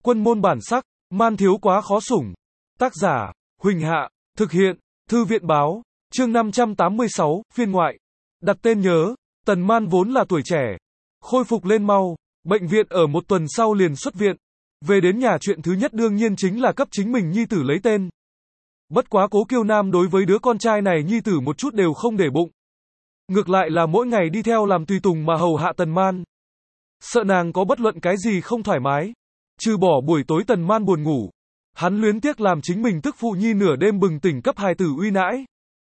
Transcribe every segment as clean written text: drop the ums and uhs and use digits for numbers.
Quân môn bản sắc, man thiếu quá khó sủng. Tác giả, Huỳnh Hạ, thực hiện, Thư viện báo, chương 586, phiên ngoại. Đặt tên nhớ, Tần Man vốn là tuổi trẻ, khôi phục lên mau, bệnh viện ở một tuần sau liền xuất viện. Về đến nhà chuyện thứ nhất đương nhiên chính là cấp chính mình nhi tử lấy tên. Bất quá Cố Kiêu Nam đối với đứa con trai này nhi tử một chút đều không để bụng. Ngược lại là mỗi ngày đi theo làm tùy tùng mà hầu hạ Tần Man. Sợ nàng có bất luận cái gì không thoải mái. Trừ bỏ buổi tối Tần Man buồn ngủ, hắn luyến tiếc làm chính mình tức phụ nhi nửa đêm bừng tỉnh cấp hài tử uy nãi.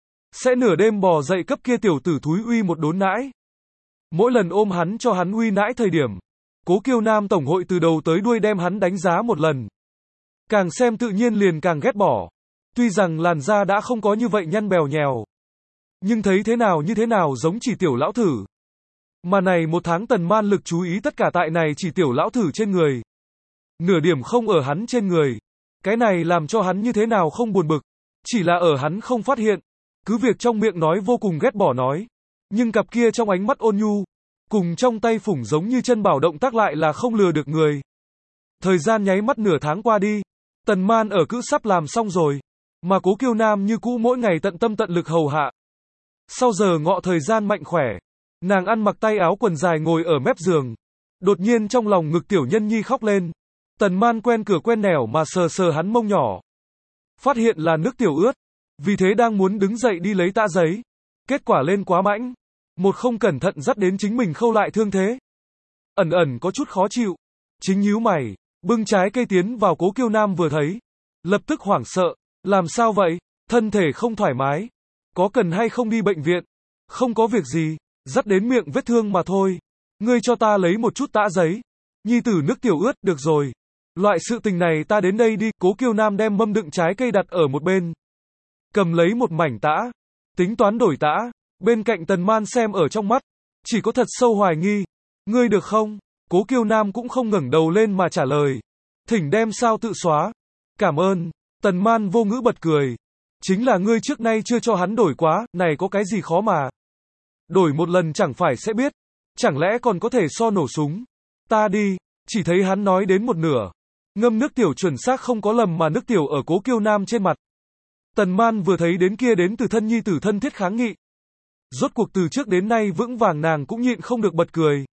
Sẽ nửa đêm bò dậy cấp kia tiểu tử thúi uy một đốn nãi. Mỗi lần ôm hắn cho hắn uy nãi thời điểm, Cố Kiêu Nam tổng hội từ đầu tới đuôi đem hắn đánh giá một lần. Càng xem tự nhiên liền càng ghét bỏ. Tuy rằng làn da đã không có như vậy nhăn bèo nhèo, nhưng thấy thế nào như thế nào giống chỉ tiểu lão thử. Mà này một tháng Tần Man lực chú ý tất cả tại này chỉ tiểu lão thử trên người. Nửa điểm không ở hắn trên người. Cái này làm cho hắn như thế nào không buồn bực. Chỉ là ở hắn không phát hiện. Cứ việc trong miệng nói vô cùng ghét bỏ nói. Nhưng cặp kia trong ánh mắt ôn nhu, cùng trong tay phủng giống như chân bảo động tác lại là không lừa được người. Thời gian nháy mắt nửa tháng qua đi. Tần Man ở cữ sắp làm xong rồi. Mà Cố Kiêu Nam như cũ mỗi ngày tận tâm tận lực hầu hạ. Sau giờ ngọ thời gian mạnh khỏe, nàng ăn mặc tay áo quần dài ngồi ở mép giường. Đột nhiên trong lòng ngực tiểu nhân nhi khóc lên. Tần Man quen cửa quen nẻo mà sờ sờ hắn mông nhỏ. Phát hiện là nước tiểu ướt. Vì thế đang muốn đứng dậy đi lấy tã giấy. Kết quả lên quá mãnh. Một không cẩn thận dắt đến chính mình khâu lại thương thế. Ẩn ẩn có chút khó chịu. Chính nhíu mày, bưng trái cây tiến vào. Cố Kiêu Nam vừa thấy, lập tức hoảng sợ. Làm sao vậy? Thân thể không thoải mái. Có cần hay không đi bệnh viện? Không có việc gì, dắt đến miệng vết thương mà thôi. Ngươi cho ta lấy một chút tã giấy. Nhi tử nước tiểu ướt, được rồi. Loại sự tình này ta đến đây đi. Cố Kiêu Nam đem mâm đựng trái cây đặt ở một bên. Cầm lấy một mảnh tã. Tính toán đổi tã. Bên cạnh Tần Man xem ở trong mắt. Chỉ có thật sâu hoài nghi. Ngươi được không? Cố Kiêu Nam cũng không ngẩng đầu lên mà trả lời. Thỉnh đem sao tự xóa. Cảm ơn. Tần Man vô ngữ bật cười. Chính là ngươi trước nay chưa cho hắn đổi quá, này có cái gì khó mà. Đổi một lần chẳng phải sẽ biết. Chẳng lẽ còn có thể so nổ súng. Ta đi, chỉ thấy hắn nói đến một nửa. Ngâm nước tiểu chuẩn xác không có lầm mà nước tiểu ở Cố Kiêu Nam trên mặt. Tần Man vừa thấy đến kia đến từ thân nhi tử thân thiết kháng nghị. Rốt cuộc từ trước đến nay vững vàng nàng cũng nhịn không được bật cười.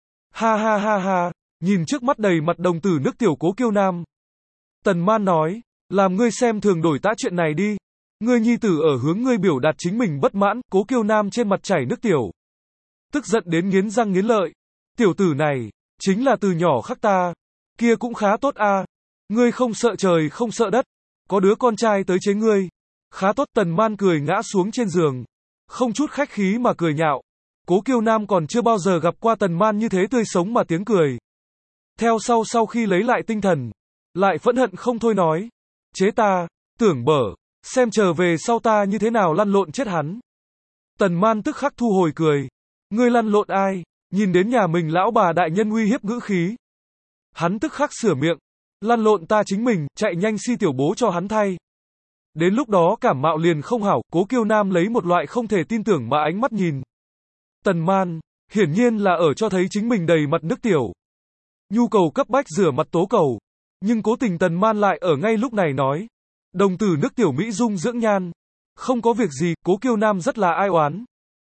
Ha ha ha ha, nhìn trước mắt đầy mặt đồng tử nước tiểu Cố Kiêu Nam. Tần Man nói, làm ngươi xem thường đổi tã chuyện này đi. Ngươi nhi tử ở hướng ngươi biểu đạt chính mình bất mãn. Cố Kiêu Nam trên mặt chảy nước tiểu. Tức giận đến nghiến răng nghiến lợi. Tiểu tử này, chính là từ nhỏ khắc ta. Kia cũng khá tốt a. Ngươi không sợ trời không sợ đất. Có đứa con trai tới chế ngươi. Khá tốt. Tần Man cười ngã xuống trên giường. Không chút khách khí mà cười nhạo. Cố Kiêu Nam còn chưa bao giờ gặp qua Tần Man như thế tươi sống mà tiếng cười. Theo sau khi lấy lại tinh thần, lại phẫn hận không thôi nói. Chế ta, tưởng bở, xem trở về sau ta như thế nào lăn lộn chết hắn. Tần Man tức khắc thu hồi cười. Ngươi lăn lộn ai? Nhìn đến nhà mình lão bà đại nhân uy hiếp ngữ khí. Hắn tức khắc sửa miệng. Lăn lộn ta chính mình, chạy nhanh si tiểu bố cho hắn thay. Đến lúc đó cảm mạo liền không hảo. Cố Kiêu Nam lấy một loại không thể tin tưởng mà ánh mắt nhìn. Tần Man, hiển nhiên là ở cho thấy chính mình đầy mặt nước tiểu. Nhu cầu cấp bách rửa mặt tố cầu. Nhưng cố tình Tần Man lại ở ngay lúc này nói. Đồng tử nước tiểu mỹ dung dưỡng nhan. Không có việc gì. Cố Kiêu Nam rất là ai oán.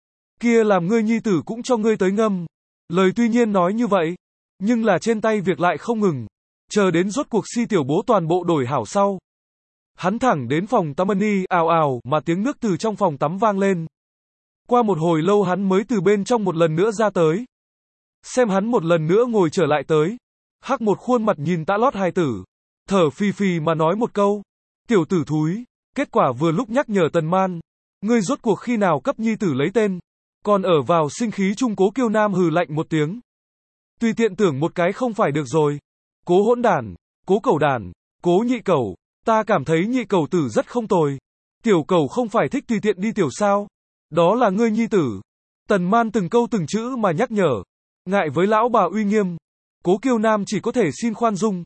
Kia làm ngươi nhi tử cũng cho ngươi tới ngâm. Lời tuy nhiên nói như vậy, nhưng là trên tay việc lại không ngừng. Chờ đến rốt cuộc si tiểu bố toàn bộ đổi hảo sau. Hắn thẳng đến phòng tắm ni ào ào mà tiếng nước từ trong phòng tắm vang lên. Qua một hồi lâu hắn mới từ bên trong một lần nữa ra tới. Xem hắn một lần nữa ngồi trở lại tới. Hắc một khuôn mặt nhìn tã lót hài tử. Thở phì phì mà nói một câu. Tiểu tử thúi. Kết quả vừa lúc nhắc nhở Tần Man. Ngươi rốt cuộc khi nào cấp nhi tử lấy tên. Còn ở vào sinh khí trung. Cố Kiêu Nam hừ lạnh một tiếng. Tùy tiện tưởng một cái không phải được rồi. Cố hỗn đản. Cố cẩu đản. Cố nhị cẩu. Ta cảm thấy nhị cẩu tử rất không tồi. Tiểu cẩu không phải thích tùy tiện đi tiểu sao. Đó là ngươi nhi tử. Tần Man từng câu từng chữ mà nhắc nhở. Ngại với lão bà uy nghiêm. Cố Kiêu Nam chỉ có thể xin khoan dung.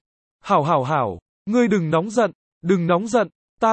Hảo. Ngươi đừng nóng giận. Đừng nóng giận.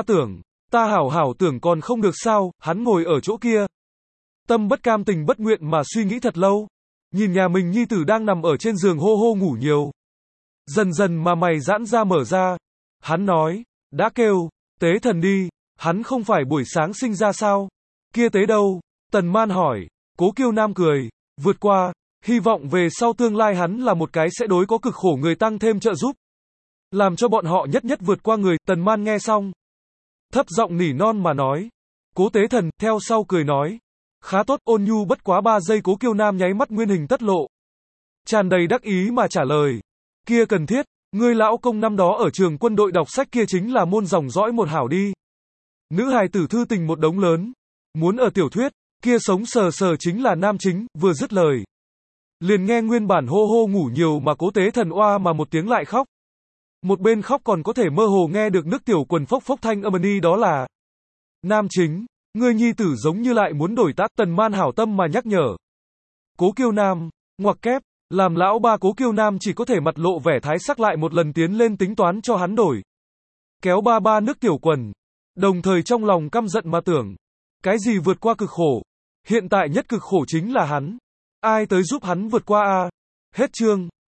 Ta hảo tưởng còn không được sao. Hắn ngồi ở chỗ kia. Tâm bất cam tình bất nguyện mà suy nghĩ thật lâu. Nhìn nhà mình nhi tử đang nằm ở trên giường hô hô ngủ nhiều. Dần dần mà mày giãn ra mở ra. Hắn nói, đã kêu, tế thần đi, hắn không phải buổi sáng sinh ra sao? Kia tế đâu? Tần Man hỏi. Cố Kiêu Nam cười, vượt qua, hy vọng về sau tương lai hắn là một cái sẽ đối có cực khổ người tăng thêm trợ giúp. Làm cho bọn họ nhất nhất vượt qua người. Tần Man nghe xong, thấp giọng nỉ non mà nói. Cố tế thần, theo sau cười nói. Khá tốt, ôn nhu bất quá 3 giây. Cố Kiêu Nam nháy mắt nguyên hình tất lộ. Tràn đầy đắc ý mà trả lời. Kia cần thiết, ngươi lão công năm đó ở trường quân đội đọc sách kia chính là môn dòng dõi một hảo đi. Nữ hài tử thư tình một đống lớn. Muốn ở tiểu thuyết, kia sống sờ sờ chính là nam chính. Vừa dứt lời, liền nghe nguyên bản hô hô ngủ nhiều mà cố tế thần oa mà một tiếng lại khóc. Một bên khóc còn có thể mơ hồ nghe được nước tiểu quần phốc phốc thanh âm ni, đó là nam chính, ngươi nhi tử giống như lại muốn đổi tác. Tần Man hảo tâm mà nhắc nhở. Cố Kiêu Nam, ngoặc kép, làm lão ba Cố Kiêu Nam chỉ có thể mặt lộ vẻ thái sắc lại một lần tiến lên tính toán cho hắn đổi. Kéo ba nước tiểu quần. Đồng thời trong lòng căm giận mà tưởng. Cái gì vượt qua cực khổ? Hiện tại nhất cực khổ chính là hắn. Ai tới giúp hắn vượt qua a? Hết chương.